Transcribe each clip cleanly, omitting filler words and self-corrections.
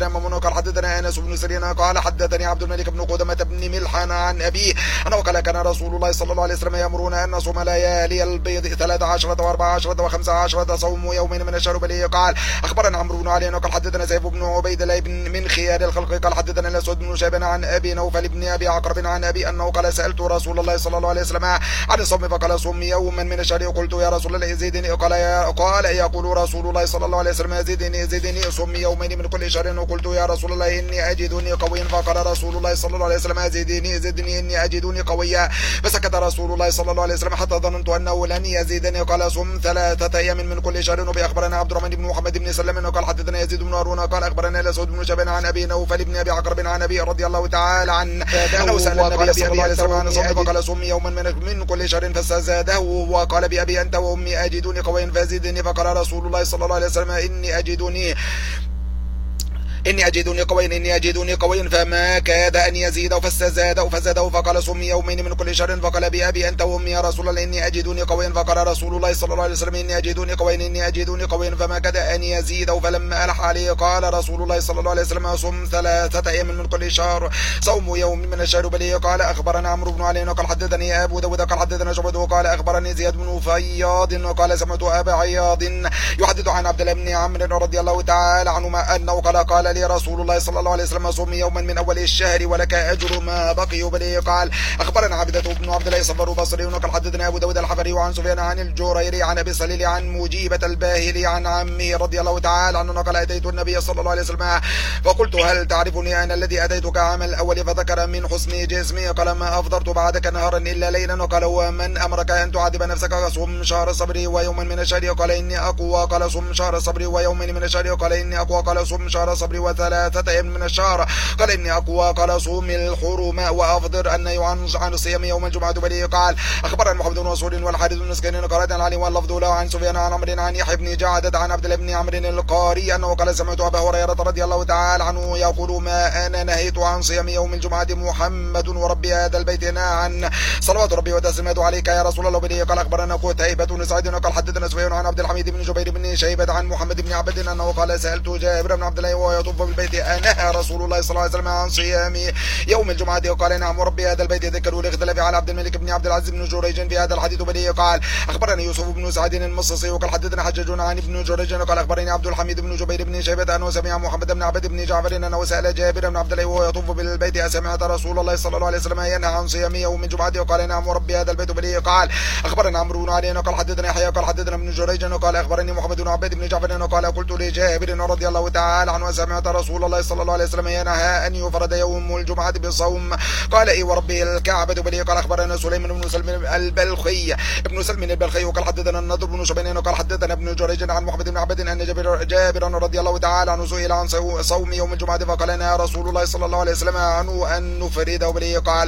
حدثنا ممنوع قال حدثنا انس بن سيرين قال حدثني عبد الملك بن قدامة بن ملحان عن ابيه انه قال كان رسول الله صلى الله عليه وسلم يامرنا ان نصوم ليالي البيض 13 و14 و15 صوم يومين من الشهر بليه. قال اخبرنا عمرو بن علي قال حدثنا سيف بن عبيد الله من خيار الخلق قال حدثنا الاسود بن شيبان عن ابي نوفل بن ابي عقرب عن ابي انه قال سالت رسول الله صلى الله عليه وسلم عن الصوم فقال صوم يوما من الشهر. قلت يا رسول الله زدني قال يقول رسول الله صلى الله عليه وسلم زدني صوم يومين من كل شهر. وقلت يا رسول الله اني اجدني قويا فقال رسول الله صلى الله عليه وسلم زدني اني اجدني قويا. فسكت رسول الله صلى الله عليه وسلم حتى ظننت انه لن يزيدني. قال صم 3 ايام من كل شهر. وبي اخبرنا عبد الرحمن بن محمد بن سلم قال حدثنا يزيد بن هارون قال اخبرنا الاسود بن شيبان عن ابي نوفل بن ابي عقرب عن ابي رضي الله تعالى عنه انه سال النبي صلى الله عليه وسلم عن الصوم فقال صم يوما من كل شهر فزاده وقال بأبي أنت وأمي أجدني قويا فزدني. فقال رسول الله صلى الله عليه وسلم إني أجدني قويا فما كاد أن يزيد فزاده فقال صم يومين من كل شهر. فقال بأبي أنت وأمي يا رسول الله إني أجدني قويا. فقال رسول الله صلى الله عليه وسلم إني أجدني قويا فما كاد أن يزيد. فلما ألح عليه قال رسول الله صلى الله عليه وسلم صم 3 أيام من كل شهر صوم يوم من الشهر بليه. قال أخبرنا عمرو بن علي قال حدثني أبو داود قال حدثنا شعبة قال أخبرني زياد بن فياض قال سمعت أبا عياض يحدث عن عبد الله بن عمرو رضي الله تعالى عنهما أنه قال لي رسول الله صلى الله عليه وسلم صوم يوما من أول الشهر ولك أجر ما بقي بليه. قال أخبرنا عبدة بن عبد الله صفر بصري قال حدثنا أبو داود الحفري وعن سفيان عن الجريري عن أبي صليل عن مجيبة الباهلي عن عمه رضي الله تعالى عنه قال أتيت النبي صلى الله عليه وسلم فقلت هل تعرفني أنا الذي أتيتك عام الأول؟ فذكر من حسن جسمي قال ما أفضرت بعدك نهارا إلا ليلا. قال ومن أمرك أن تعذب نفسك؟ صم شهر الصبر ويوما من الشهر. قال إني أقوى. قال صم شهر الصبر ويومين من الشهر. قال إني أقوى. قال صم شهر الصبر و3 أيام من الشهر. قال إني أقوى. قال صوم الحرم وأفضر أن عن صيام يوم الجمعة بليه. قال أخبرنا محمد بن رسول والحارث بن مسكين قال عن علي واللفظ له عن سفيان عن عمرو عن يحيى بن جعدة عن عبد الله بن عمرو القاري أنه قال سمعت أبا هريرة رضي الله تعالى عنه يقول ما أنا نهيت عن صيام يوم الجمعة محمد وربي هذا البيت عن صلوات ربي وتسليماته عليك يا رسول الله بليه. قال أخبرنا قتيبة بن سعيد قال حدثنا سفيان عن عبد الحميد بن جبير بن شيبة عن محمد بن عبد أنه قال سألت جابر بن عبد الله وهو يطوف بالبيت أنهى رسول الله صلى الله عليه وسلم عن صيام يوم الجمعة؟ قال نعم وربي هذا البيت. ذكروا الاختلاف على عبد الملك بن عبد العزيز بن جريج في هذا الحديث بليه. قال أخبرني يوسف بن سعد المصصي وقال حدثنا حجاج عن ابن جريج قال أخبرني عبد الحميد بن جبير بن شيبة أنه سمع محمد بن عبد بن جعفر أنه سأل جابر بن عبد الله وهو يطوف بالبيت أسمعت رسول الله صلى الله عليه وسلم ينهى عن صيام يوم الجمعة؟ قال نعم وربي هذا البيت بليه. قال أخبرنا عمرو بن علي قال حدثنا يحيى قال حدثنا ابن جريج قال أخبرني محمد بن عبد بن جعفر قال قلت لجابر رضي الله تعالى عنه سمعت رسول الله صلى الله عليه وسلم ينهى أن يفرد يوم الجمعة بالصوم؟ قال إيه وربي الكعبة بليه. قال أخبرنا سليم بن سلم البلخي وقال حدثنا النضر بن شبيان قال حدثنا ابن جريج عن محمد بن عبد أن جابر رضي الله تعالى عنه سئل عن صوم يوم الجمعة فقال لنا رسول الله صلى الله عليه وسلم عنه أن نفرده بليه. قال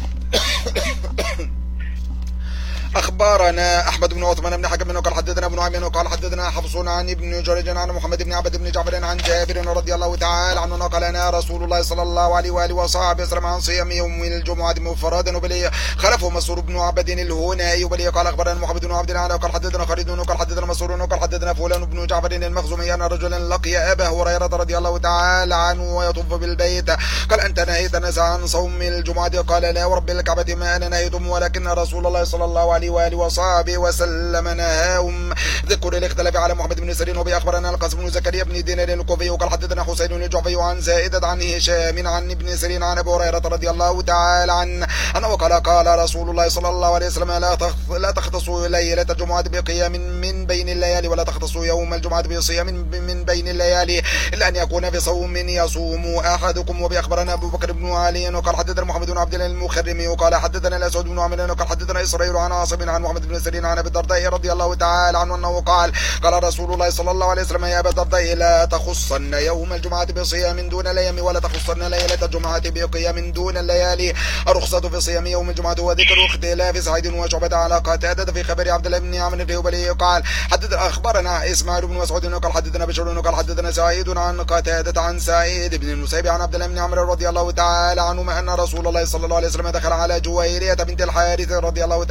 أخبرنا أحمد بن عثمان بن حكم قال حدثنا ابن عمين قال حدثنا حفص عن ابن جريج عن محمد بن عبد بن جعفر عن جابر رضي الله تعالى عنه قال لنا رسول الله صلى الله عليه وآله وصحبه وسلم عن صيام يوم الجمعة مفردا بليه. خلفه مسرور بن عبد الهونائي بليه. قال أخبرنا محمد بن عبد الله قال حدثنا خالد قال حدثنا مسرور قال حدثنا فلان بن جعفر المخزومي أن رجلا لقي أبا هريرة رضي الله تعالى عنه ويطوف بالبيت. قال أنت نهيت عن صوم الجمعة؟ قال لا ورب الكعبة ما أنا نهيتم ولكن رسول الله صلى الله عليه وآله وصحبه وسلم نهاهم. ذكر الاختلاف على محمد بن سيرين وبي أخبرنا القاسم بن زكريا بن دينار الكوفي وقال حدثنا حسين الجعفي عن زائدة عن هشام عن ابن سيرين عن أبي هريرة رضي الله تعالى عنه أنه قال رسول الله صلى الله عليه وسلم لا تختصوا ليلة الجمعة بقيام من بين الليالي ولا تختصوا يوم الجمعة بصيام من بين الليالي إلا أن يكون في صوم يصوم أحدكم. وبي أخبرنا أبو بكر بن علي وقال حدثنا محمد بن عبد الله المخرمي وقال حدثنا الأسود بن عمرو وقال حدثنا إسرائيل عن عاصم عن محمد بن سيرين عن أبي الدرداء رضي الله تعالى عنه أنه قال رسول الله صلى الله عليه وسلم يا أبا الدرداء لا تخصن يوم الجمعة بصيام دون الأيام ولا تخصن ليلة الجمعة بقيام دون الليالي. الرخصة في صيام يوم الجمعة وذكر اختلاف سعيد وشعبة على قتادة في خبر عبد الله بن عمرو الهبلي. قال أخبرنا إسماعيل بن مسعود قال حدثنا بشر قال حدثنا سعيد عن قتادة عن سعيد بن المسيب عن عبد الله بن عمرو رضي الله تعالى عنهما أن رسول الله صلى الله عليه وسلم دخل على جويرية بنت الحارث رضي الله تعالى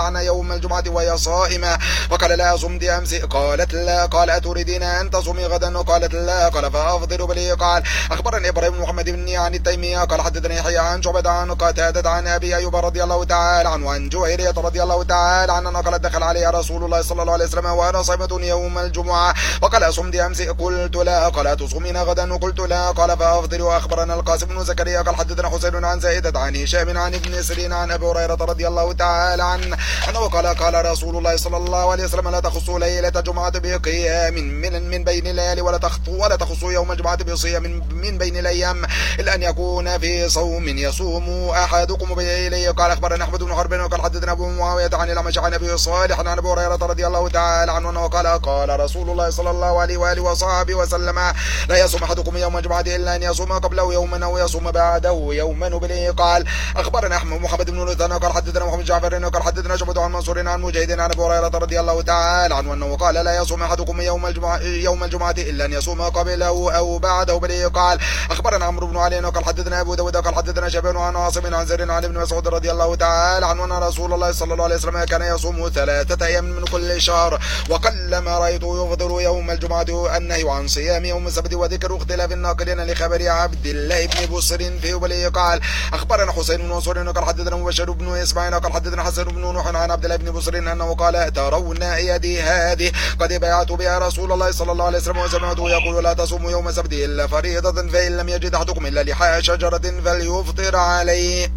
عنها يوم الجمعة وهي صائمة، فقال لا صمت أمس؟ قالت لا. قال أتريدين أن تصومي غدا؟ قالت لا. قال فأفطر به. قال أخبرني إبراهيم بن محمد بن عن التيمية قال حدثني يحيى عن شعبة عن قتادة عن أبي أيوب رضي الله تعالى عنه وعن جويرية رضي الله تعالى عنها قالت دخل علي رسول الله صلى الله عليه وسلم وأنا صائمة يوم الجمعة، وقال صمت أمس؟ قلت لا. قال تصومين غدا؟ قلت لا. قال فأفطر. وأخبرنا القاسم بن زكريا قال حدثنا حسين عن زائدة عن هشام عن ابن سيرين عن أبي هريرة رضي الله تعالى عنه أنه قال رسول الله صلى الله عليه وسلم لا تخصوا ليلة الجمعة بقيام من بين الليالي ولا تخصوا يوم الجمعة بصيام من بين الأيام إلا أن يكون في صوم يصوم أحدكم بإليه. قال أخبرنا أحمد بن حرب قال حدثنا أبو معاوية عن الأعمش عن أبي صالح عن أبي هريرة رضي الله تعالى عنه أنه قال رسول الله صلى الله عليه وآله وصحبه وسلم لا يصوم أحدكم يوم الجمعة إلا أن يصوم قبله يوما أو يصوم بعده يوما بإليه. قال أخبرنا أحمد محمد بن لثان قال حدثنا محمد جعفر قال حدثنا شعبة عن منصور عن مجاهد عن أبي هريرة رضي الله تعالى عنه أنه قال لا يصوم أحدكم يوم الجمعة إلا أن يصوم قبله أو بعده بإليه. قال أخبرنا عمرو بن علي قال حدثنا أبو داود قال حدثنا شيبان عن عاصم عن زر عن ابن مسعود رضي الله تعالى عنه أن رسول الله صلى الله عليه وسلم كان يصوم 3 أيام من كل شهر، وقلما رأيته يفطر يوم الجمعة. النهي عن صيام يوم السبت وذكر اختلاف الناقلين لخبر عبد الله بن بصر في بليه. قال أخبرنا حسين بن منصور قال حدثنا مبشر بن إسماعيل قال حدثنا حسن بن نوح عن عبد الله بن بصر أنه قال ترون يدي هذه قد بايعت بها رسول الله صلى الله عليه وسلم وسمعته يقول لا تصوم يوم السبت إلا فريضة، فإن لم يجد أحدكم إلا لحاء شجرة فليفطر عليه.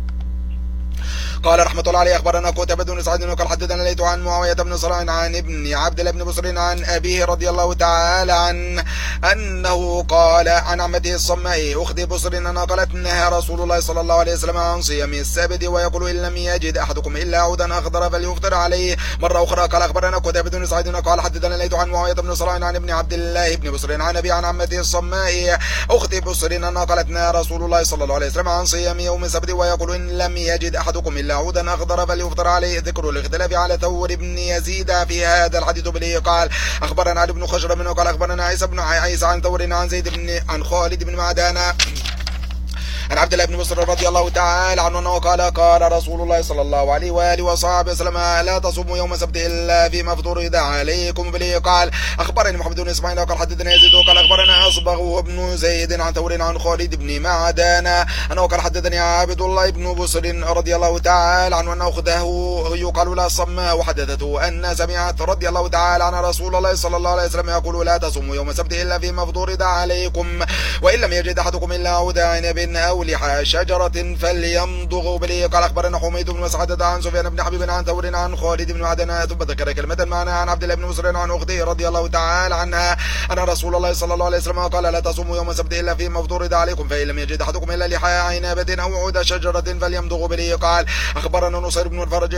قال رحمة الله عليه أخبرنا قتيبة بن سعيد قال حدثنا ليث عن معاوية بن صالح عن ابن عبد الله بن بصر عن أبيه رضي الله تعالى عنه أنه قال عن عمته الصماء أخت بصر أنها قالت نهى رسول الله صلى الله عليه وسلم عن صيام السبت ويقول إن لم يجد أحدكم إلا عودا أخضر فليفطر عليه. مرة أخرى قال أخبرنا قتيبة بن سعيد قال حدثنا ليث عن معاوية بن صالح عن ابن عبد الله بن بصر عن أبي عن عمته الصماء أخت بصر أنها قالت نهى رسول الله صلى الله عليه وسلم عن صيام يوم السبت ويقول إن لم يجد أحدكم إلا عودا أخضر فليفطر عليه. ذكر الاختلاف على ثور بن يزيد في هذا الحديث بليه. قال أخبرنا علي بن خشرم منه قال أخبرنا عيسى بن عيسى عن ثور عن زيد بن عن خالد بن معدان عن عبد الله بن بصر رضي الله تعالى عنه أنه قال رسول الله صلى الله عليه وآله وصحبه وسلم لا تصوموا يوم السبت إلا فيما افترض عليكم به. قال أخبرني محمد بن إسماعيل قال حدثنا يزيد قال أخبرنا أصبغ بن زيد عن ثور عن خالد بن معدان أنه قال حدثني عبد الله بن بصر رضي الله تعالى عنه أنه أخته يقال لا صماء وحدثته أن سمعت رضي الله تعالى عن رسول الله صلى الله عليه وسلم يقول لا تصوموا يوم السبت إلا فيما افترض عليكم، وإن لم يجد أحدكم إلا عود عنب أو لحى شجرة فليمضغ بليه. قال أخبرنا حميد بن مسعدة عن سفيان بن حبيب عن ثور عن خالد بن معدان ثم ذكر كلمة معناها عن عبد الله بن بصر عن أخته رضي الله تعالى عنها أن رسول الله صلى الله عليه وسلم قال لا تصوموا يوم السبت إلا فيما افترض عليكم، فإن لم يجد أحدكم إلا لحى عنب أو عود شجرة فليمضغ بليه. قال أخبرنا نصير بن الفرج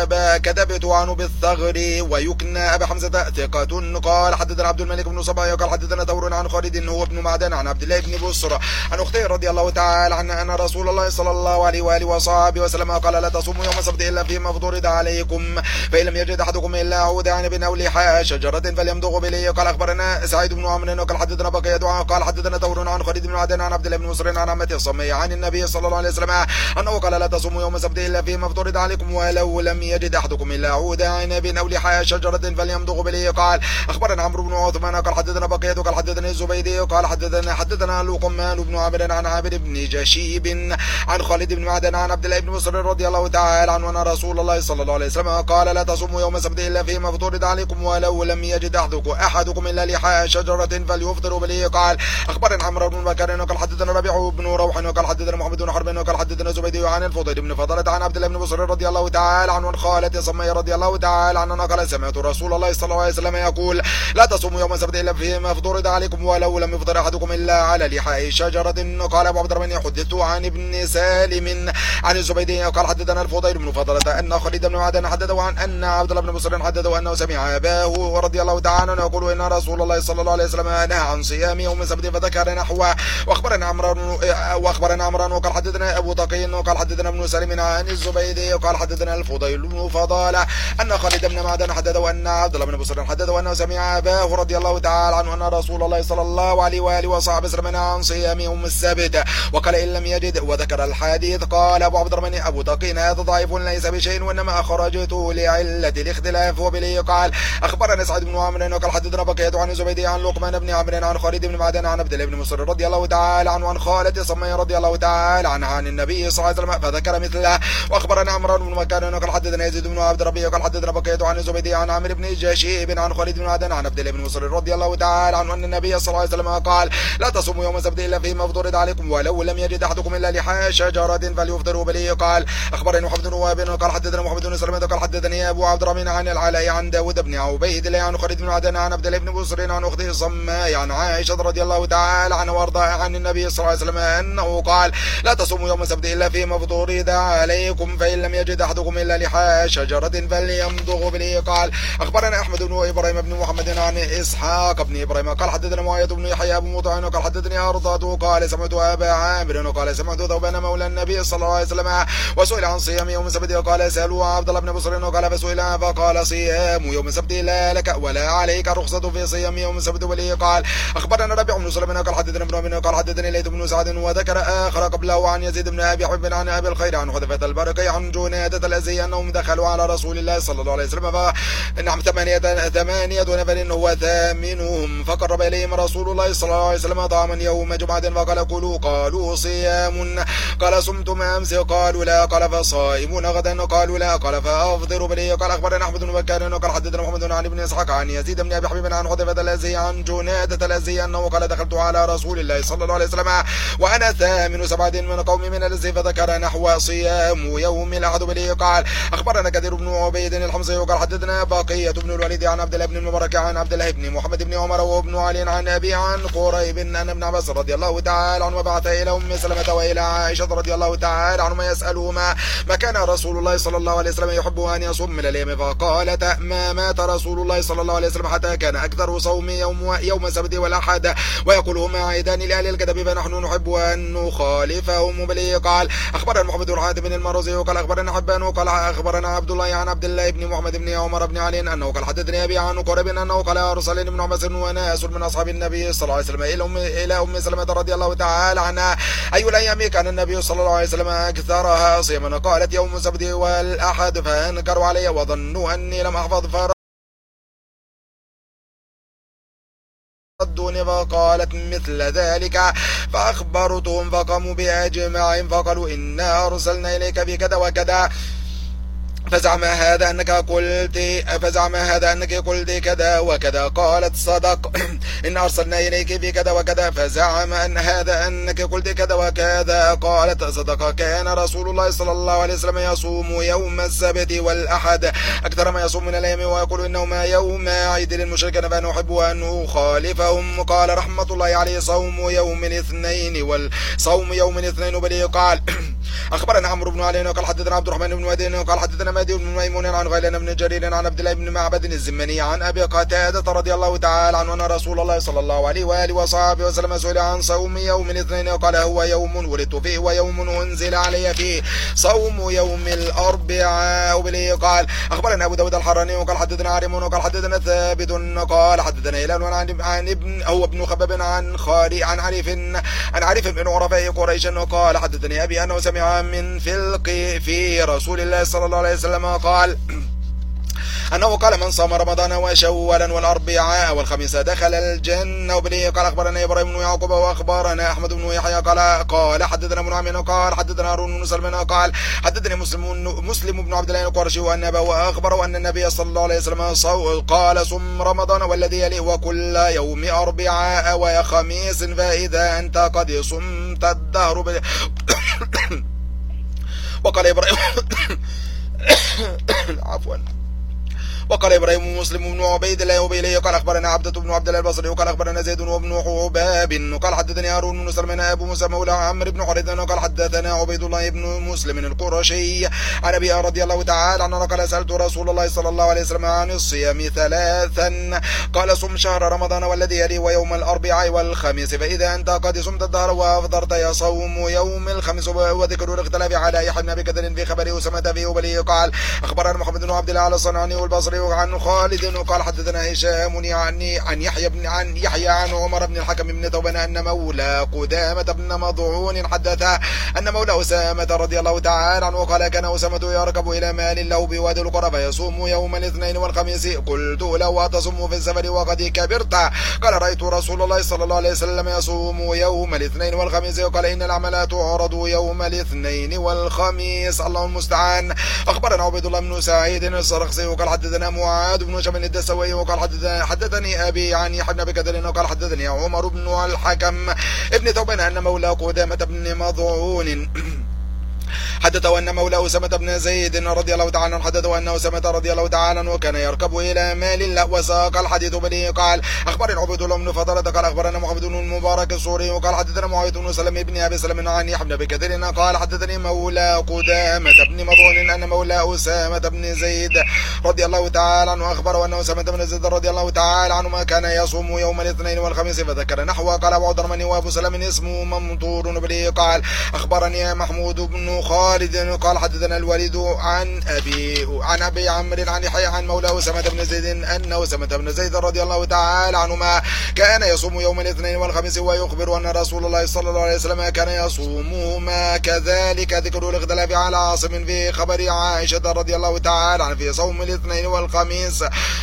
كتبت عنه بالثغر ويكنى أبا حمزة ثقة. قال حدثنا عبد الملك بن صبايا قال حدثنا ثور عن خالد هو ابن معدان عن عبد الله بن بصر عن أخته رضي الله تعالى عنها أن رسول الله صلى الله عليه وآله وصحبه وسلم قال لا تصوموا يوم السبت إلا فيما افترض عليكم، فإن لم يجد أحدكم إلا عود عنب أو لحاء شجرة فليمضغ بليه. قال أخبرنا سعيد بن عمرو قال حدثنا بقية قال حدثنا ثور عن خالد بن معدان عن عبد الله بن بصر عن عمته الصمية عن النبي صلى الله عليه وسلم أنه قال لا تصوموا يوم السبت إلا فيما افترض عليكم ولو لم يجد أحدكم إلا عود عنب أو لحاء شجرة فليمضغ بليه. قال أخبرنا عمرو بن عثمان قال حدثنا بقية قال حدثنا الزبيدي قال حدثنا لقمان بن عامر عن عامر بن جشيب عن خالد بن معدان عن عبد الله بن بصر رضي الله تعالى عنه أن رسول الله صلى الله عليه وسلم قال لا تصوموا يوم السبت إلا فيما افترض عليكم ولو لم يجد أحدكم إلا لحاء شجرة فليفطر بليه. قال أخبرنا عمرو بن بكر قال حدثنا ربيع بن روح قال حدثنا محمد بن حرب قال حدثنا زبيدي عن الفضيل بن فضلة عن عبد الله بن بصر رضي الله تعالى عنه عن خالة صمية رضي الله تعالى عنه قال سمعت رسول الله صلى الله عليه وسلم يقول لا تصوموا يوم السبت إلا فيما افترض عليكم ولو لم يفطر أحدكم إلا على لحاء شجرة. قال أبو عبد الرحمن حدثت عن ابن سالم عن الزبيدي قال حدثنا الفضيل بن فضلة أن خالد بن معدان حدثه عن أن عبد الله بن بصر حدثه أنه سمع أباه رضي الله تعالى عنه يقول إن رسول الله صلى الله عليه وسلم نهى عن صيام يوم السبت فذكر نحوه. وأخبرنا عمران وقال حدثنا أبو تقي وقال حدثنا ابن سالم عن الزبيدي وقال حدثنا الفضيل بن فضالة أن خالد بن معدان حدثه أن عبد الله بن بصر حدثه أنه سمع أباه رضي الله تعالى عنه أن رسول الله صلى الله عليه وآله وصحبه وسلم نهى عن صيام يوم السبت. وقال قال إن لم يجد. وذكر الحديث. قال أبو عبد الرحمن أبو تقين هذا ضعيف ليس بشيء وإنما أخرجته لعلة الاختلاف. وبه قال أخبرنا سعد بن عمرو قال حدثنا بقية عن زبيدي عن لقمان بن عمرو عن خالد بن معدان عن عبد الله بن مسعود رضي الله تعالى عنه عن خالة سمية رضي الله تعالى عنها عن النبي صلى الله عليه وسلم فذكر مثله. وأخبرنا عمرو بن مكان قال حدثنا يزيد بن عبد ربي قال حدثنا بقية عن زبيدي عن عمرو بن جشيب عن خالد بن معدان عن عبد الله بن مسعود رضي الله تعالى عنه أن النبي صلى الله عليه وسلم قال لا تصوموا يوم السبت إلا فيما افترض عليكم ولو لم يجد أحدكم إلا لحى شجرة فليفطروا. بلي قال أخبرني محمد بن وهب قال حدثنا محمد بن سلمة قال حدثني أبو عبد الرحمن عن العلاء عن داود بن عبيد الله عن خالد بن معدان عن عبد الله بن مسعود عن أخته صماء عن عائشة رضي الله تعالى عنها وارضاها عن النبي صلى الله عليه وسلم أنه قال لا تصوموا يوم السبت إلا فيما افترض عليكم فإن لم يجد أحدكم إلا لحى شجرة فليمضغ. بلي قال أخبرنا أحمد بن إبراهيم بن محمد عن إسحاق بن إبراهيم قال حدثنا معاوية بن يحيى بن مطعن قال حدثني أرضاته قال سمعت أبا عامر قال سمعت ثوبان مولى النبي صلى الله عليه وسلم وسئل عن صيام يوم السبت قال سألوا عبد الله بن بصر قال فسئل فقال صيام يوم السبت لا لك ولا عليك رخصة في صيام يوم السبت. ولي قال أخبرنا ربيع بن سليمان قال حدثنا ابن عمر قال حدثني ليث بن سعد وذكر آخر قبله عن يزيد بن أبي حبيب عن أبي الخير عن حذيفة البرقي عن جنادة الأزدي أنهم دخلوا على رسول الله صلى الله عليه وسلم فنعم ثمانية نفر هو ثامنهم فقرب إليهم رسول الله صلى الله عليه وسلم طعاما يوم جمعة فقال كلوا قالوا صيام قال صمتم أمس قالوا لا قال فصائمون غدا قالوا لا قال فأفطروا. بلي قال أخبرنا أحمد بن بكار قال حدثنا محمد عن ابن إسحاق عن يزيد بن أبي حبيب عن حذيفة الأزدي عن جنادة الأزدي أنه قال دخلت على رسول الله صلى الله عليه وسلم وأنا ثامن سبعة من قوم من الأزدي فذكر نحو صيام يوم الأحد. بلي قال أخبرنا كثير بن عبيد الحمصي قال حدثنا بقية بن الوليد عن عبد الله بن المبارك عن عبد الله بن محمد بن عمر وابن علي عن أبي عن قريب أن ابن عباس رضي الله تعالى عنه وبعث إلى أم سلمة وإلى عائشة رضي الله تعالى عنهما يسألهما ما كان رسول الله صلى الله عليه وسلم يحب أن يصوم من الأيام فقالت ما مات رسول الله صلى الله عليه وسلم حتى كان أكثر صوم يوم السبت والأحد ويقول هما عيدان لأهل الكتاب فنحن نحب أن نخالفهم. بلي قال أخبرنا محمد بن حاتم المروزي قال أخبرنا حبان قال أخبرنا عبد الله عن عبد الله بن محمد بن عمر بن علي أنه قال حدثني أبي عن قريب أنه قال أرسل ابن عباس وناس من أصحاب النبي صلى الله عليه وسلم إلى أم سلمة رضي الله تعالى عنها أي الأيام كان النبي صلى الله عليه وسلم أكثرها صياما قالت يوم السبت والأحد فأنكروا علي وظنوا أني لم أحفظ فردوني فقالت مثل ذلك فأخبرتهم فقاموا بأجمع فقالوا إنا أرسلنا إليك بكذا وكذا فزعم هذا أنك قلت كذا وكذا قالت صدق إن أرسلنا إليك بكذا وكذا فزعم أن هذا أنك قلت كذا وكذا قالت صدق كان رسول الله صلى الله عليه وسلم يصوم يوم السبت والأحد أكثر ما يصوم من الأيام ويقول إنهما يوم عيد للمشركين فنحب أن نخالفهم. قال رحمة الله عليه صوم يوم الاثنين والصوم يوم الاثنين. بلي قال أخبرنا عمرو بن علي قال حدثنا عبد الرحمن بن ودين قال حدثنا مهدي بن ميمون عن غيلان بن جرير عن عبد الله بن معبد الزمني عن أبي قتادة رضي الله تعالى عنه أن رسول الله صلى الله عليه وآله وصحبه وسلم سئل عن صوم يوم الاثنين قال هو يوم ولدت فيه ويوم أنزل علي فيه صوم يوم الأربعاء. بلي قال أخبرنا أبو داود الحراني وقال حدثنا عارم وقال حدثنا ثابت قال حدثنا هلال عن ابن هو ابن خباب عن عارف بن عرفاء قريش قال حدثني أبي أنه سمع من فلق في رسول الله صلى الله عليه وسلم قال أنه قال من صام رمضان وشوالا والأربعاء والخميس دخل الجنة. وبلي قال أخبرنا إبراهيم بن يعقوب وأخبرنا أحمد بن يحيى قال حدثنا ابن عمين قال حدثنا هارون بن سلمان قال حدثني مسلم بن عبد الله القرشي وأن أباه أخبره أن النبي صلى الله عليه وسلم قال صم رمضان والذي يليه وكل يوم أربعاء وخميس فإذا أنت قد صمت الدهر. وقال إبراهيم عفوا وقال إبراهيم مسلم بن عبيد الله وبيليه قال أخبرنا عبدة بن عبد الله البصري وقال أخبرنا زيد وابن حباب قال حدثني هارون بن سلمان أبو موسى مولى عمرو بن حريث قال حدثنا عبيد الله بن مسلم القرشي عن أبي رضي الله تعالى عنه قال سألت رسول الله صلى الله عليه وسلم عن الصيام ثلاثا قال صم شهر رمضان والذي يليه ويوم الأربعاء والخميس فإذا أنت قد صمت الدهر وأفطرت يصوم يوم الخميس. وذكر الاختلاف على يحيى بن أبي كثير في خبر أسامة فيه. وبليه قال أخبرنا محمد بن عبد الله الصنعاني والبصري البصري عن خالد قال حدثنا هشام عن يحيى عن عمر بن الحكم بن ثوبان أن مولى قدامة بن مضعون حدث أن مولى أسامة رضي الله تعالى عنه قال كان أسامة يركب إلى مال له بوادي القرى فيصوم يوم الاثنين والخميس. قلت له أتصوم في السفر وقد كبرت؟ قال رأيت رسول الله صلى الله عليه وسلم يصوم يوم الاثنين والخميس. قال إن الأعمال تعرض يوم الاثنين والخميس. الله المستعان. أخبرنا عبيد الله بن سعيد السرخسي وقال حدثنا معاذ بن شبن الدسوي وقال حدثني أبي عن يحيى بن بكر وقال حدثني عمر بن الحكم ابن ثوبان أن مولى قدامة بن مضعون حدثوا أن مولى أسامة بن زيد رضي الله تعالى عنه حدثوا أن أسامة رضي الله تعالى عنه وكان يركب إلى مال الله وساق الحديث به. قال أخبرنا عبيد الله بن فضالة قال أخبرنا محمد بن المبارك السوري وقال حدثنا معاوية بن سلمة بن أبي سلمة عن يحيى بن بكر قال حدثني مولى قدامة بن مضعون أن مولى أسامة بن زيد رضي الله تعالى عنه أخبره أن أسامة بن زيد رضي الله تعالى عنه ما كان يصوم يوم الاثنين والخميس فذكر نحوه. قال أبو عبد الرحمن وأبو سلم اسمه ممطور به. قال أخبرني محمود بن خالد قال حدثنا الوليد عن أبي عمرو عن يحيى عن مولى أسامة بن زيد أن أسامة بن زيد رضي الله تعالى عنهما كان يصوم يوم الاثنين والخميس ويخبر أن رسول الله صلى الله عليه وسلم كان يصومهما كذلك. ذكر الاختلاف على عاصم في خبر عائشة رضي الله تعالى عنها في صوم الاثنين والخميس.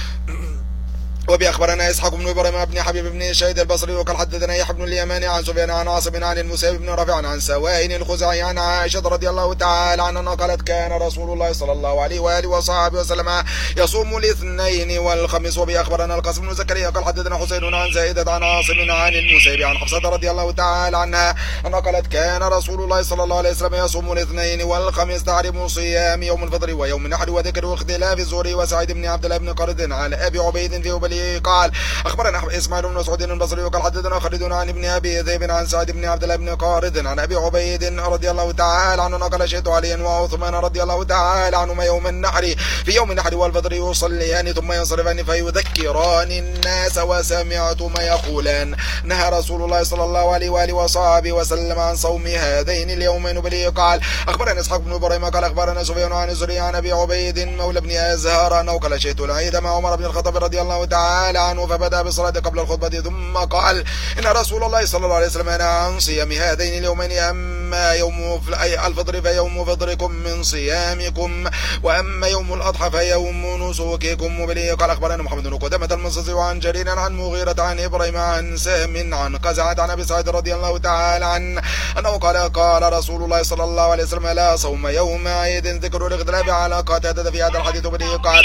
وبي أخبرنا إسحاق بن إبراهيم بن حبيب بن شهيد البصري وقال حدثنا يحيى بن اليماني عن سفيان عن عاصم عن المسيب بن رافع عن سوائن الخزاعي عن عائشة رضي الله تعالى عنها قالت كان رسول الله صلى الله عليه وآله وصحبه وسلم يصوم الاثنين والخميس. وبي أخبرنا القاسم بن زكريا قال حدثنا حسين عن زائدة عن عاصم عن المسيب عن حفصة رضي الله تعالى عنها أنها قالت كان رسول الله صلى الله عليه وسلم يصوم الاثنين والخميس تعرف صيام يوم الفطر ويوم النحر. وذكر اختلاف الزهري وسعيد بن عبد الله بن قرد عن أبي عبيد في قال أخبرنا إسماعيل بن مسعود البصري وقال حدثنا خالد عن ابن أبي ذئب عن سعد بن عبد الله بن قارد عن أبي عبيد رضي الله تعالى عنه قال شهدت عليا وعثمان رضي الله تعالى عنهما يوم النحر في يوم النحر والفطر يصليان ثم ينصرفان فيذكران الناس وسمعتما يقولان نهى رسول الله صلى الله عليه وآله وصحبه وسلم عن صوم هذين اليومين بلي. قال أخبرنا إسحاق بن إبراهيم قال أخبرنا سفيان عن الزهري عن أبي عبيد مولى بن أزهر أنه قال شهدت العيد مع عمر بن الخطاب رضي الله تعالى عنه فبدأ بالصلاة قبل الخطبة ثم قال إن رسول الله صلى الله عليه وسلم نهى عن صيام هذين اليومين أما يوم الفطر فيوم فطركم من صيامكم وأما يوم الأضحى فيوم نسوككم. وبلي قال أخبرنا محمد بن قدامة المصري عن جرير عن مغيرة عن إبراهيم عن سهم عن قزعة عن أبي سعيد رضي الله تعالى عنه أنه قال رسول الله صلى الله عليه وسلم لا صوم يوم عيد. ذكر الاختلاف على قتادة في هذا الحديث. وبلي قال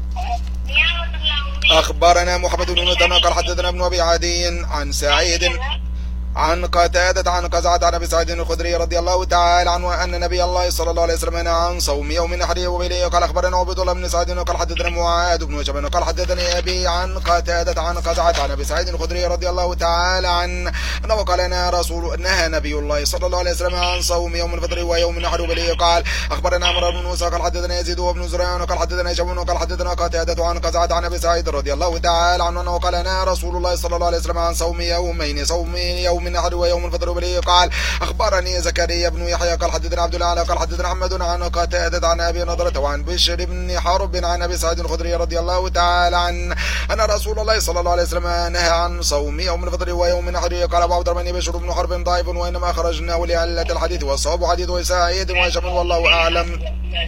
أخبرنا محمد بن مثنى قال حدثنا ابن أبي عدي عن سعيد عن قتادة عن قزعة عن أبي سعيد الخدري رضي الله تعالى عنه أن نبي الله صلى الله عليه وسلم نهى عن صوم يوم النحر. وبه قال أخبرنا عبيد الله بن سعيد قال حدثنا معاذ بن جبل قال حدثني أبي عن قتادة عن قزعة عن أبي سعيد الخدري رضي الله تعالى عنه أنه قال نهى نبي الله صلى الله عليه وسلم عن صوم يوم الفطر ويوم النحر. وبه قال أخبرنا عمرو بن موسى قال حدثنا يزيد وابن زريع قال حدثنا هشام قال حدثنا قتادة عن قزعة عن أبي سعيد رضي الله تعالى عنه أنه قال نهى رسول الله صلى الله عليه وسلم عن صوم يومين صوم يوم النحر ويوم الفطر. وبه قال أخبرني زكريا بن يحيى قال حدثنا عبد الله قال حدثنا محمد عن قتادة عن أبي نضرة وعن بشر بن حرب عن أبي سعيد الخدري رضي الله تعالى عنه أن رسول الله صلى الله عليه وسلم نهى عن صوم يوم الفطر ويوم النحر. قال أبو عبد الرحمن بشر بن حرب ضعيف وإنما خرجناه لعلة الحديث والصواب حديث سعيد وهشام والله أعلم.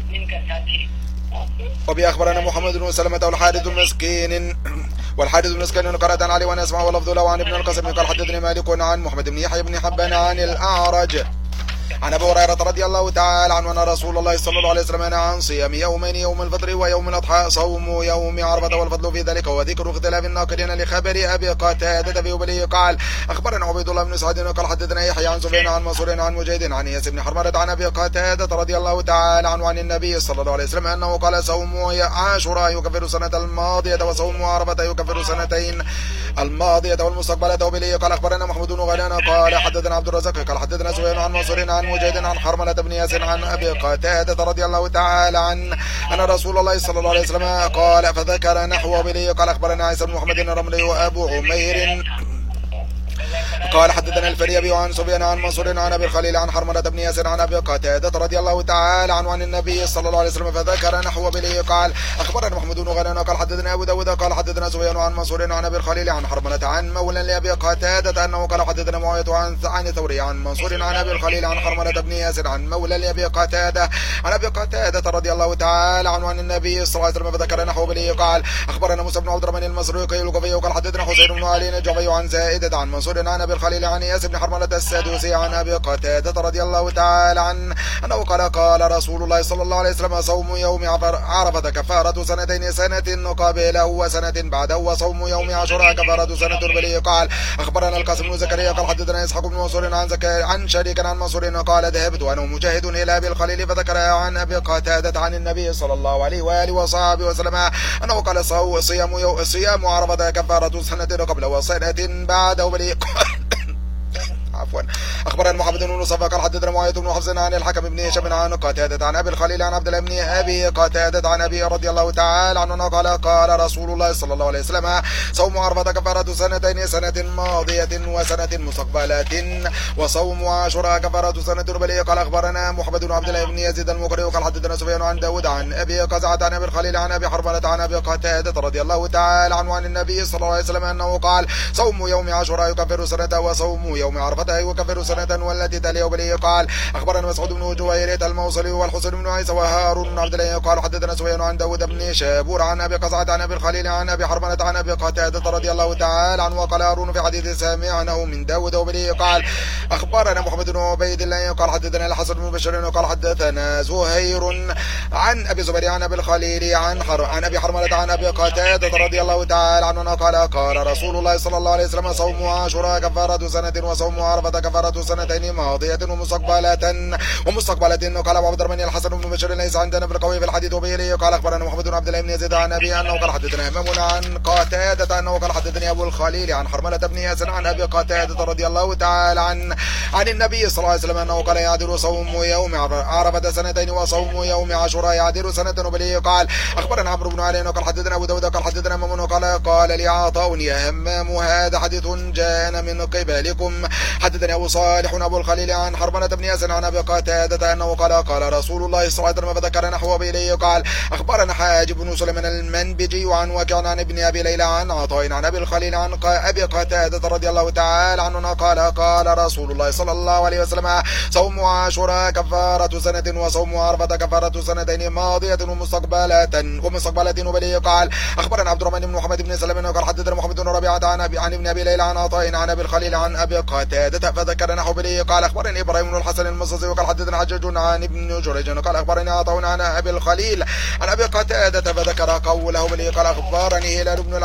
وبه أخبرنا محمد بن سلمة والحارث المسكين والحارث بن مسكين قرأت عن علي وأنا أسمع ولفظ له عن ابن القاسم قال حدثني مالك عن محمد بن يحيى بن حبان عن الأعرج عن أبي هريرة رضي الله تعالى عنه أن رسول الله صلى الله عليه وسلم نهى عن صيام يومين يوم الفطر ويوم الأضحى صوم يوم عرفة والفضل في ذلك. وذكر اختلاف الناقلين لخبر أبي قتادة في وبله. قال أخبرنا عبيد الله بن سعد قال حدثنا يحيى عن سفيان عن منصور عن مجاهد عن ياس بن حرملة عن أبي قتادة رضي الله تعالى عنه عن النبي صلى الله عليه وسلم أنه قال صوم عاشوراء يكفر سنة الماضية وصوم عرفة يكفر سنتين الماضية والمستقبلة. وبله قال أخبرنا محمود بن غيلان قال حدثنا عبد الرزاق قال حدثنا سفيان عن منصور عن مجاهد عن حرملة بن ياسر عن أبي قتادة رضي الله تعالى عنه أن رسول الله صلى الله عليه وسلم قال فذكر نحو. وبه قال أخبرنا عيسى بن محمد الرملي وأبو عمير قال حدثنا الفريابي عن سفيان عن منصور عن ابي الخليل عن حرملة بن ياسر عن ابي قتادة رضي الله تعالى عنه عن النبي صلى الله عليه وسلم فذكر نحو به. قال اخبرنا محمود بن غيلان قال حدثنا ابو داود قال حدثنا سفيان عن منصور عن ابي الخليل عن حرملة عن مولى لابي قتادة انه قال حدثنا معاوية عن ثوري عن منصور عن ابي الخليل عن حرملة بن ياسر عن مولى لابي قتادة عن ابي قتادة رضي الله تعالى عنه عن النبي صلى الله عليه وسلم فذكر نحو به. قال اخبرنا موسى بن عبد الرحمن المصري القفي قال حدثنا حسين بن علي الجعفي عن زائدة عن منصور عن ابي الخليل عن ياس بن حرملة السدوسي عن ابي قتادة رضي الله تعالى عنه انه قال رسول الله صلى الله عليه وسلم صوم يوم عرفة كفارة سنتين، سنة قبله وسنة بعده، وصوم يوم عاشوراء كفارة سنة بليه. قال اخبرنا القاسم بن زكريا قال حدثنا اسحاق بن منصور عن شريك عن منصور قال ذهبت وانا مجاهد الى ابي الخليل فذكر عن ابي قتادة عن النبي صلى الله عليه واله وصحبه وسلم انه قال صيام عرفة كفارة سنة قبله وسنة بعده بليه. عفوا اخبرنا محمد بن مصطفى قال حدثنا معاوية بن حفص عن الحكم بن هشام عن قتادة عن ابي الخليل عن عبد الله بن ابي قتادة عن ابي رضي الله تعالى عنه قال رسول الله صلى الله عليه وسلم صوم عرفة كفارة سنتين، سنة ماضية وسنة مستقبلة، وصوم عاشوراء كفارة سنة بليه. قال اخبرنا محمد بن عبد الله بن يزيد المقري قال حدثنا سفيان عن داود عن ابي قزعة عن ابي الخليل عن ابي حرملة عن ابي قتادة رضي الله تعالى عنه عن النبي صلى الله عليه وسلم انه قال صوم يوم عاشوراء يكفر سنة، وصوم يوم عرفة يكفر سنة والتي تليه بليه. قال اخبرنا مسعود بن جويرية الموصلي والحسن بن عيسى وهارون بن عبد الله قال حدثنا سفيان عن داود بن شابور عن ابي قزعة عن ابي الخليل عن ابي حرملة عن ابي قتادة رضي الله تعالى عنه. وقال هارون في حديث سامعنه من داود وبليه. قال اخبرنا محمد بن عبيد الله قال حدثنا الحسن بن بشير قال حدثنا زهير عن ابي زبير عن ابي الخليل عن ابي حرملة عن ابي قتادة رضي الله تعالى عنه قال رسول الله صلى الله عليه وسلم صوم عاشوراء كفارة سنة، وصوم عرفة كفارة سنتين ماضية ومستقبلة. قال ابو عبد الرحمن الحسن بن بشير ليس عندنا في القوي في الحديث وبه. قال اخبرنا محمد بن عبد الله بن يزيد عن ابي انه قال حدثنا همام عن قتادة انه قال حدثني ابو الخليل عن حرملة بن ياسر عن ابي قتادة رضي الله تعالى عن النبي صلى الله عليه وسلم انه قال يعدل صوم يوم عرفة سنتين، وصوم يوم عاشوراء يعدل سنة وبه. قال اخبرنا عمرو بن علي قال حدثنا ابو داود قال حدثنا همام قال لي عطاء يا همام هذا حديث جاءنا من قبلكم. حدثني ابو صالح ابو الخليل عن حرملة بن ياسر عن ابي قتادة انه قال رسول الله صلى الله عليه وسلم فذكر نحو اليه. قال اخبرنا حاجب بن سليمان المنبجي وعن وكيع عن ابن ابي ليلى عن عطاء عن ابي الخليل عن ابي قتادة رضي الله تعالى عنه قال رسول الله صلى الله عليه وسلم صوم عاشوراء كفارة سنة، وصوم عرفة كفارة سنتين ماضية ومستقبلة وبليه. قال اخبرنا عبد الرحمن بن محمد بن سلمة قال حدثنا محمد بن ربيعة عن ابن ابي ليلى عن عطاء عن ابي الخليل عن ابي قتادة فذكر نحو بليه. قال اخبرني ابراهيم بن الحسن المصري وقال حدثنا حجاج عن ابن جريج قال اخبرني عطاء عن ابي الخليل عن ابي قتادة فذكر قوله بليه. قال اخبرني هلال بن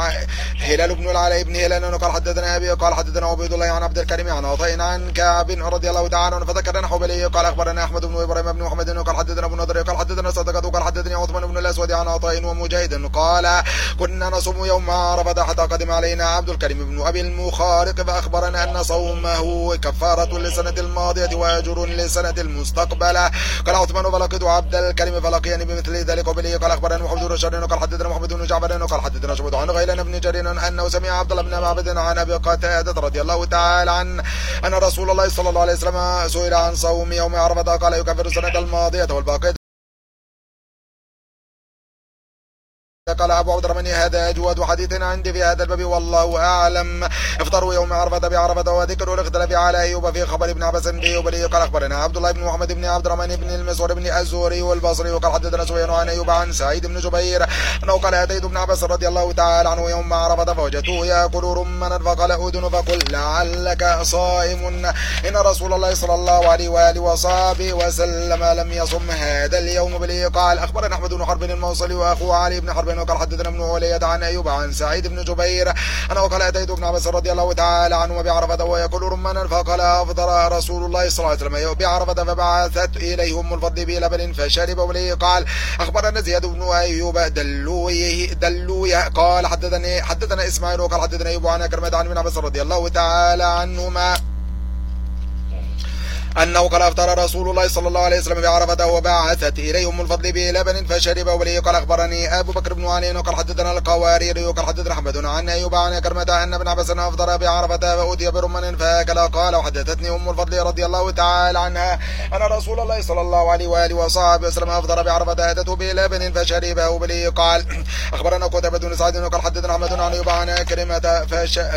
العلاء بن هلال قال حدثنا ابي قال حدثنا عبيد الله عن عبد الكريم عن عطاء عن كعب رضي الله تعالى عنه فذكر نحو بليه. قال اخبرنا احمد بن ابراهيم بن محمد قال حدثنا ابو نضر قال حدثنا صدقة قال حدثني عثمان بن الاسود عن عطاء ومجاهد قال كنا نصوم يوم عرفة حتى قدم علينا عبد الكريم بن ابي المخارق فاخبرنا ان صومه كفارة للسنة الماضية واجر للسنة المستقبلة. قال عثمان فلقيت عبد الكريم فلقيني بمثل ذلك وبليه. قال اخبرنا محمد بن رشاد قال حدثنا محمد بن جعفر قال حدثنا شعبة عن غيلان بن جرير انه سمع عبد الله بن معبد عن ابي قتادة رضي الله تعالى عنه ان رسول الله صلى الله عليه وسلم سئل عن صوم يوم عرفة قال يكفر السنة الماضية والباقية. قال ابو عبد الرحمن هذا اجود حديث عندي في هذا الباب والله اعلم. افطروا يوم عرفة بعرفة وذكر الاختلاف على ايوب في خبر ابن عباس به وبليه. قال اخبرنا عبد الله بن محمد بن عبد الرحمن بن المسور بن الزهري والبصري وقال حدثنا سفيان عن ايوب عن سعيد بن جبير انه قال اتيت ابن عباس رضي الله تعالى عنه يوم عرفة فوجدته ياكل رمنا فقال اذن فقل لعلك صائم ان رسول الله صلى الله عليه واله وصحبه وسلم لم يصم هذا اليوم بليه. قال اخبرنا احمد بن حرب الموصلي واخوه علي بن حرب وقال حدثنا ابن علية عن ايوب عن سعيد بن جبير انه قال اتيت ابن عباس رضي الله تعالى عنه بعرفة ويأكل رمانا فقال افطر رسول الله صلى الله عليه وسلم بعرفة فبعثت اليهم الفضل بلبن فشرب وليه. قال اخبرنا زياد بن ايوب دلويه قال حدثنا اسماعيل وقال حدثنا ايوب عن كرمة عن ابن عباس رضي الله تعالى عنهما أنه قال أفطر رسول الله صلى الله عليه وسلم بعرفة وبعثت إليه أم الفضل بلبن فشرب ولي. قال أخبرني أبو بكر بن علي قال حدثنا القوارير قال حدثنا أحمد عن أيوب عن كرمة أن ابن عباس أفطر بعرفة فأتي برمان فأكل. قال وحدثتني أم الفضل رضي الله تعالى عنها أن رسول الله صلى الله عليه وآله وصحبه وسلم أفطر بعرفة أتته بلبن فشرب ولي. قال أخبرنا قتيبة بن سعيد قال حدثنا أحمد عن أيوب عن كرمة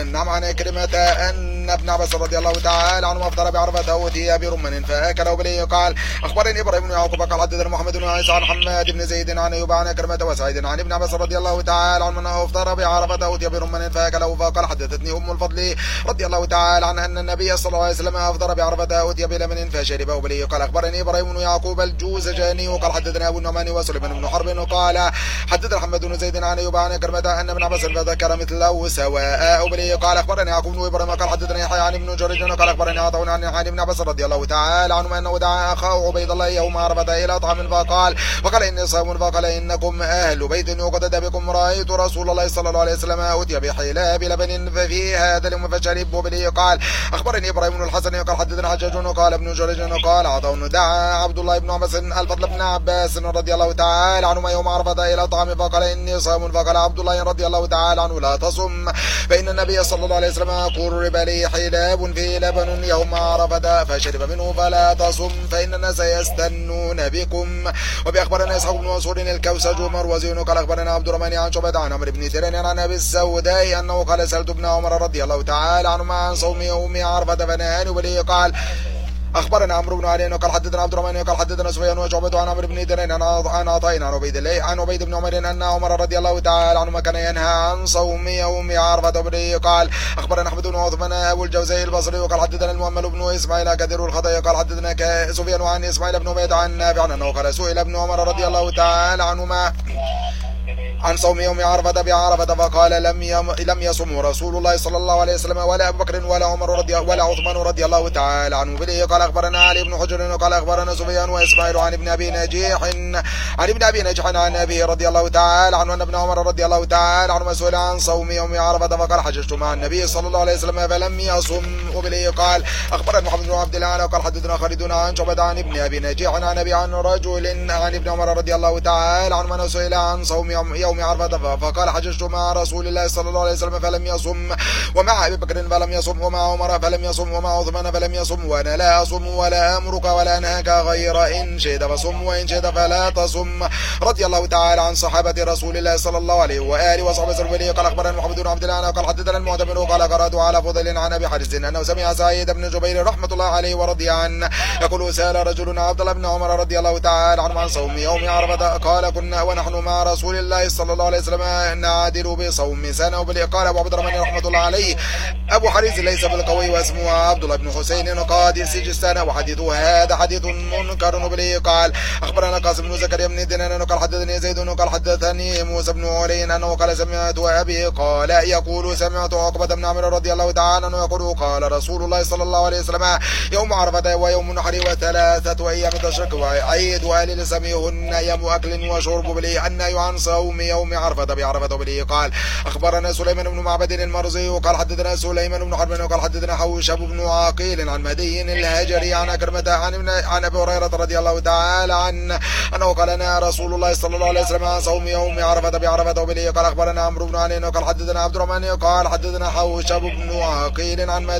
عن كرمة أن ابن عباس رضي الله تعالى عنه أفطر بعرفة أتي برمان فأكل ولي. قال أخبرني إبراهيم بن يعقوب قال حدثنا محمد بن عيسى عن حماد بن زيد عن أيوب عن كرمة وسعيد عن ابن عباس رضي الله تعالى عنه أنه أفطر بعرفة أتي برمان فأكله. فقال حدثتني أم الفضل رضي الله تعالى عنها أن النبي صلى الله عليه وسلم أفطر بعرفة أتي بلبن فشرب ولي. قال أخبرني إبراهيم بن يعقوب الجوزجاني قال حدثنا أبو النعمان وسليمان بن حرب قال حدثنا محمد بن زيد عن أيوب عن كرمة أن ابن عباس فذكر مثله سواء ولي. قال أخبرني يعقوب بن إبراهيم قال حدثنا يحيى عن ابن جريج قال أخبرني عطاء عن ابن عباس رضي الله تعالى عنه أنه دعا أخاه عبيد الله يوم عرفة إلى طعام فقال إني صائم. فقال إنكم أهل بيت يقتدى بكم. رأيت رسول الله صلى الله عليه وسلم أتي بحلاب لبن ففي هذا اليوم فشرب ولي. قال أخبرني إبراهيم بن الحسن قال حدثنا حجاج قال ابن جريج قال عطاء دعا عبد الله بن عباس الفضل بن عباس رضي الله تعالى عنهما يوم عرفة إلى طعام فقال إني صائم. فقال عبد الله رضي الله تعالى عنه لا تصم فإن النبي صلى الله عليه وسلم قرب لي حلاب في لبن يوم عرفة فشرب منه فلا تصم فإن الناس يستنون بكم. وبأخبرنا إسحاق بن منصور الكوسج مروزي قال أخبرنا عبد الرحمن عن شعبة عن عمرو بن تيران عن أبي السوداء أنه قال سألت ابن عمر رضي الله تعالى عنهما عن صوم يوم عرفة فنهاني ولي. قال أخبرنا عمرو بن علي قال حدثنا عبد الرحمن قال حدثنا سفيان وشعبة عن عمرو بن تيران عن عطاء عن عبيد بن عمر أن عمر رضي الله تعالى عنهما كان ينهى عن صوم يوم عرفة ولي. قال أخبرنا أحمد بن عثمان أبو الجوزاء البصري وقال حدثنا المؤمل بن إسماعيل كثير الخطايا قال حدثنا سفيان عن إسماعيل بن عبيد عن نافع أنه قال سئل ابن عمر رضي الله تعالى عنهما عن صوم يوم عرفة بعرفة فقال لم يصم رسول الله صلى الله عليه وسلم ولا أبو بكر ولا عمر ولا عثمان رضي الله تعالى عنه بليه. قال أخبرنا علي بن حجر قال أخبرنا سفيان وإسماعيل عن ابن أبي نجيح عن أبيه رضي الله تعالى عنه أن ابن عمر رضي الله تعالى عنه مسؤول عن صوم يوم عرفة فقال حججت مع النبي صلى الله عليه وسلم فلم يصم. وبليه قال أخبرنا محمد بن عبد الله قال حدثنا خالد عن شعبة عن ابن أبي نجيح عن أبي عن رجل عن ابن عمر رضي الله تعالى عنه من سئل عن صوم يوم عرفة فقال حججت مع رسول الله صلى الله عليه وسلم فلم يصم ومع أبي بكر فلم يصم ومع عمر فلم يصم ومع عثمان فلم يصم وأنا لا أصم ولا أمرك ولا أنهاك غير إن شئت فصم وإن شئت فلا تصم. رضي الله تعالى عن صحابة رسول الله صلى الله عليه وآله وصحبه وسلم. قال أخبرنا محمد بن عبد الله قال حدثنا المعتمر قال قرأت على فضل عن أبي حارث أنه سمع سعيد بن جبير رحمة الله عليه ورضي عنه يقول سأل رجل عبد الله بن عمر رضي الله تعالى عنه عن صوم يوم عرفة قال كنا ونحن مع رسول الله صلى الله عليه وسلم نعادل بصوم سنة. قال أبو عبد الرحمن رحمة الله عليه أبو حارث ليس بالقوي واسمه عبد الله بن حسين قاضي سجستان وحديثه هذا حديث منكر. بلي. قال أخبرنا قاسم بن زكريا بن دينان قال حدثني زيد قال حدثني موسى بن علي أنه قال سمعت أبي قال يقول سمعت عقبة بن عامر رضي الله تعالى عنه يقول قال رسول الله صلى الله عليه وسلم يوم عرفة ويوم النحر وثلاثة أيام تشرك وعيد وأهل لسميهن يوم أكل وشرب. بلي أن عن صوم يوم عرفة بعرفة. بلي. قال أخبرنا سليمان بن معبد المرزي وقال حدثنا سليمان بن حرب وقال حدثنا حوشب بن عقيل عن مدي الهجري عن كرمة عن أبي هريرة رضي الله تعالى عنه أنه قال لنا رسول الله صلى الله عليه وسلم عن صوم يوم عرفة بعرفة. وبلي. قال أخبرنا عمرو بن علي وقال حدثنا عبد الرحمن قال حدثنا حوشب بن عقيل عن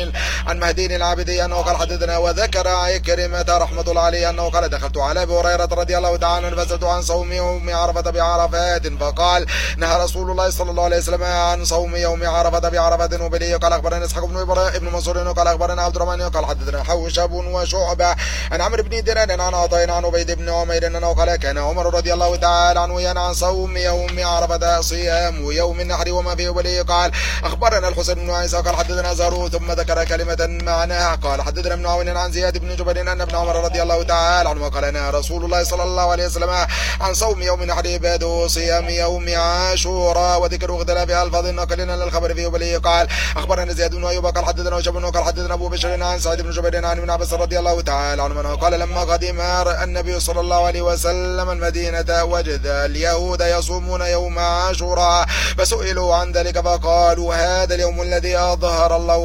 مهدي العابدي أنه قال حدثنا وذكر كرمة رحمة الله عليه أنه قال دخلت على أبي هريرة رضي الله تعالى عنه فسألت عن صوم يوم عرفة بعرفات فقال نهى رسول الله صلى الله عليه وسلم عن صوم يوم عرفة بعرفة. وبلي. قال أخبرنا إسحاق بن منصور قال أخبرنا عبد الرحمن قال حدثنا حوشب وشعبة عن عمرو بن دينان عن عطاء عن عبيد بن عمير أنه قال كان عمر رضي الله تعالى عنه ينهى عن صوم يوم عرفة صيام يوم النحر وما فيه. وبلي. قال أخبرنا الحسين بن عيسى قال حدثنا زارو ثم ذكر كلمة معناها قال حدثنا ابن عون عن زياد بن جبير أن ابن عمر رضي الله تعالى عنه قال نهى رسول الله صلى الله عليه وسلم عن صوم يوم النحر بعد صيام يوم عاشوراء وذكر اختلاف ألفاظ نقلنا للخبر فيه. وبلي. قال أخبرنا زياد بن أيوب قال حدثنا وشب قال حدثنا أبو بشر عن سعيد بن جبير عن ابن عباس رضي الله تعالى عنه قال لما قدم النبي صلى الله عليه وسلم المدينة وجد اليهود يصومون يوم عاشوراء فسئلوا عن ذلك فقالوا هذا اليوم الذي أظهر الله فيه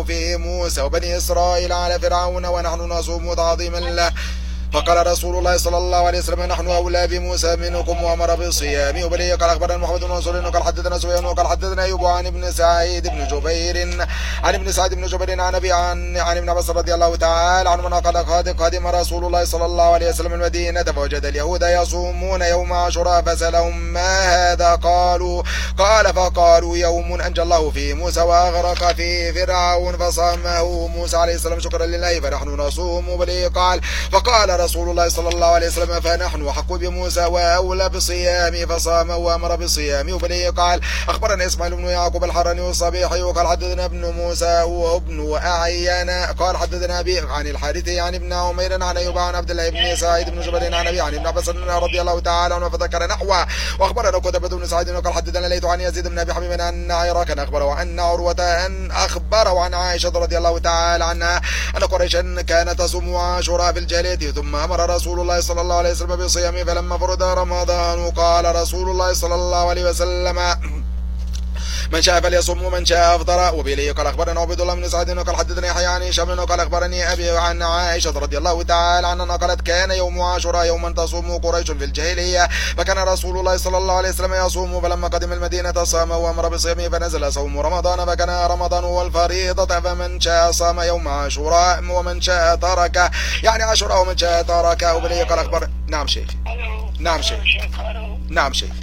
موسى وبني إسرائيل على فرعون ونحن نصوم تعظيما له. فقال رسول الله صلى الله عليه وسلم نحن أولى بموسى منكم وأمر بالصيام. وبلي قال أخبرنا محمد بن منصور قال حدثنا سفيان قال حدثنا أيوب عن ابن سعيد بن جبير عن ابن سعيد بن جبير عن أبي عن ابن عباس رضي الله تعالى عنهما قال قدم رسول الله صلى الله عليه وسلم المدينة فوجد اليهود يصومون يوم عاشوراء فسألهم ما هذا فقالوا يوم أنجى الله فيه موسى وأغرق فيه فرعون فصامه موسى عليه السلام شكرا لله فنحن نصوم. وبلي قال فقال رسول الله صلى الله عليه وسلم فنحن أحق بموسى وأولى بصيامه فصام وأمر بالصيام. وبلي قال أخبرنا إسماعيل بن يعقوب الحراني والصبيحي وقال حدثنا ابن موسى وابن أعين قال حدثنا أبي عن الحارث عن ابن عمير عن أيوب عن عبد الله بن سعيد بن جبير عن أبي عن ابن عباس رضي الله تعالى عنه فذكر نحوه. وأخبرنا قتيبة بن سعيد وقال حدثنا ليث عن يزيد بن أبي حبيب أن عراكا أخبره أن عروة أن أخبره عن عائشة رضي الله تعالى عنها أن قريشا كانت تصوم عاشوراء في الجاهلية ثم أمر رسول الله صلى الله عليه وسلم بصيامه فلما فرض رمضان قال رسول الله صلى الله عليه وسلم من شاء فليصم ومن شاء افطر. وبه قال اخبرنا عبد الله بن سعد قال حدثني يحيى عن هشام قال اخبرني ابي عن عائشه رضي الله تعالى عنها قالت كان يوم عاشوراء يوما تصوم قريش في الجاهليه فكان رسول الله صلى الله عليه وسلم يصوم فلما قدم المدينه صام وامر بصيامه فنزل صوم رمضان فكان رمضان هو الفريضه فمن شاء صام يوم عاشوراء ومن شاء ترك يعني عاشوراء ومن شاء ترك. وبه قال اخبر نعم شيخ نعم شيخ نعم شيخ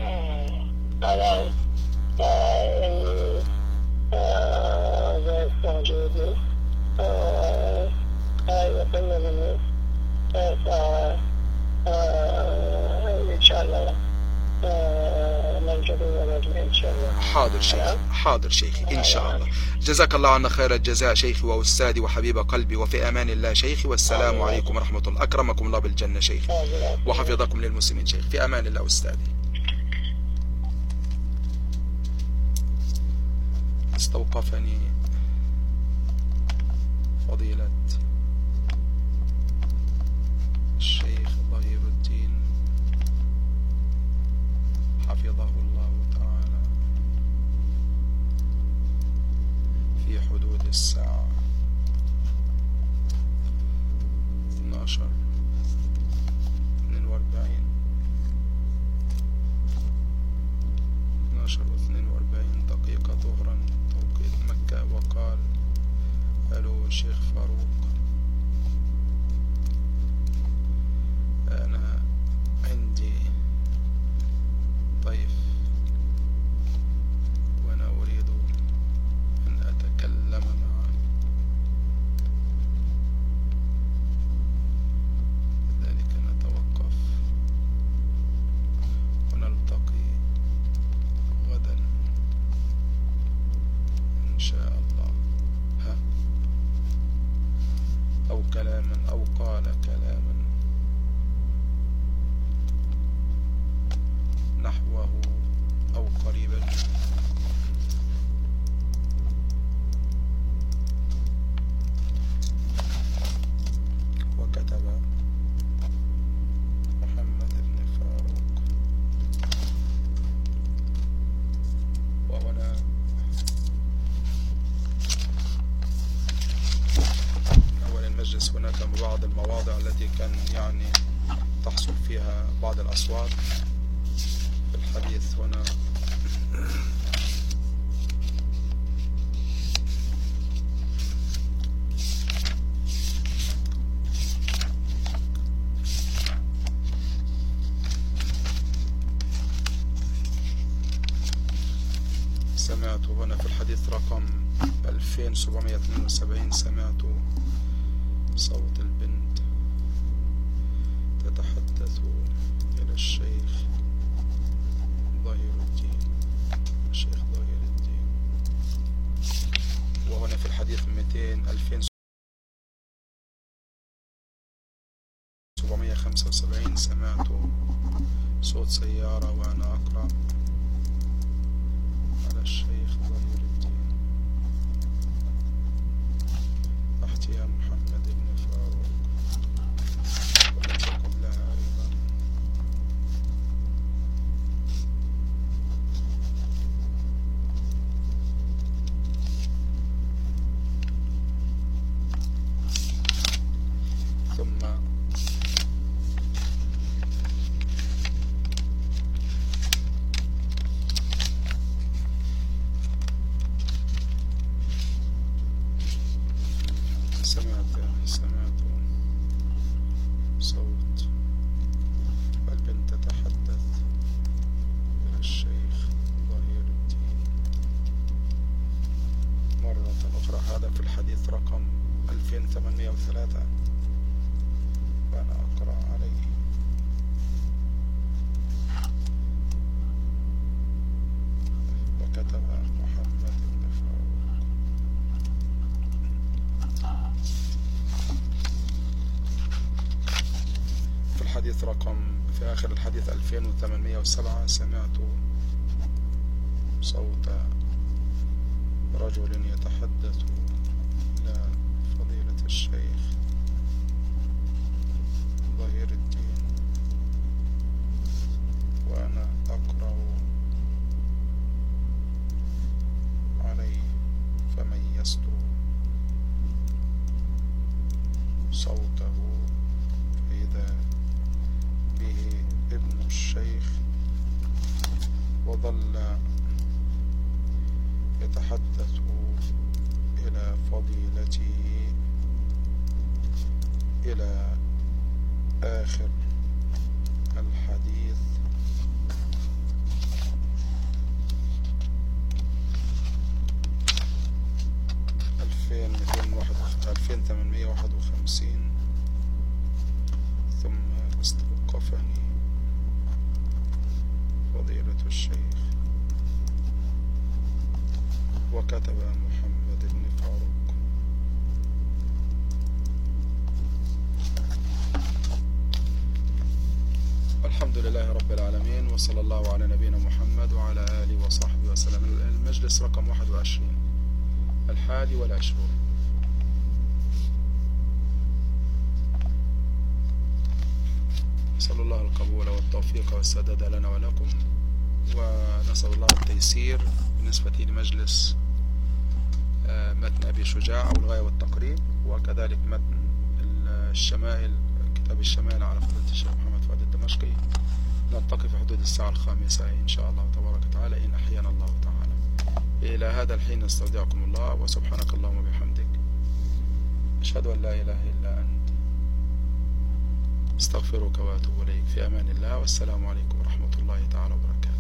حاضر شيخ حاضر شيخي إن شاء الله. جزاك الله عنا خير الجزاء شيخي وأستاذي وحبيب قلبي وفي أمان الله شيخي والسلام عليكم ورحمة الله. أكرمكم الله بالجنة شيخي وحفظكم للمسلمين شيخ في أمان الله أستاذي. استوقفني فضيلة الشيخ ظهير الدين حفظه الله تعالى في حدود الساعة 12:42 دقيقة ظهرا توقيت مكة. وقال ألو الشيخ فاروق أنا عندي ضيف وأنا أريد أن أتكلم معه لذلك نتوقف ونلتقي غدا إن شاء الله. أو كلاما أو قال كلاما نحوه أو قريبا وكتب محمد بن فاروق. وهنا أول المجلس هناك بعض المواضع التي كان يعني تحصل فيها بعض الأصوات في الحديث هنا. سمعت هنا في الحديث رقم 2772 سمعت صوت البنت تتحدث إلى الشيخ ظهير الدين الشيخ ظهير الدين. وهنا في الحديث 2775 سمعت صوت سيارة وأنا أقرأ على الشيخ ظهير الدين تحت يا محمد بن فاروق والتي قبلها أيضا. الحديث في آخر الحديث 2807 سمعت صوت رجل يتحدث إلى فضيلة الشيخ ظهير الدين وأنا أقرأ عليه فميزت صوته فإذا به ابن الشيخ وظل يتحدث إلى فضيلته إلى آخر الحديث ألفين 2851 ثم استوقفني فضيلة الشيخ وكتب محمد بن فاروق: الحمد لله رب العالمين، وصلى الله على نبينا محمد وعلى آله وصحبه وسلم. المجلس رقم 21 21. نسأل الله القبول والتوفيق والسداد لنا ولكم، ونسأل الله التيسير بالنسبة لمجلس متن أبي شجاع أو الغاية والتقريب، وكذلك متن الشمائل، كتاب الشمائل على فضيلة الشيخ محمد فؤاد الدمشقي. نلتقي في حدود الساعة 5 إن شاء الله تبارك وتعالى إن أحيانا الله تعالى. إلى هذا الحين نستودعكم الله، وسبحانك اللهم وبحمدك، أشهد أن لا إله إلا أنت، استغفرك وأتوب إليك. في أمان الله، والسلام عليكم ورحمة الله تعالى وبركاته.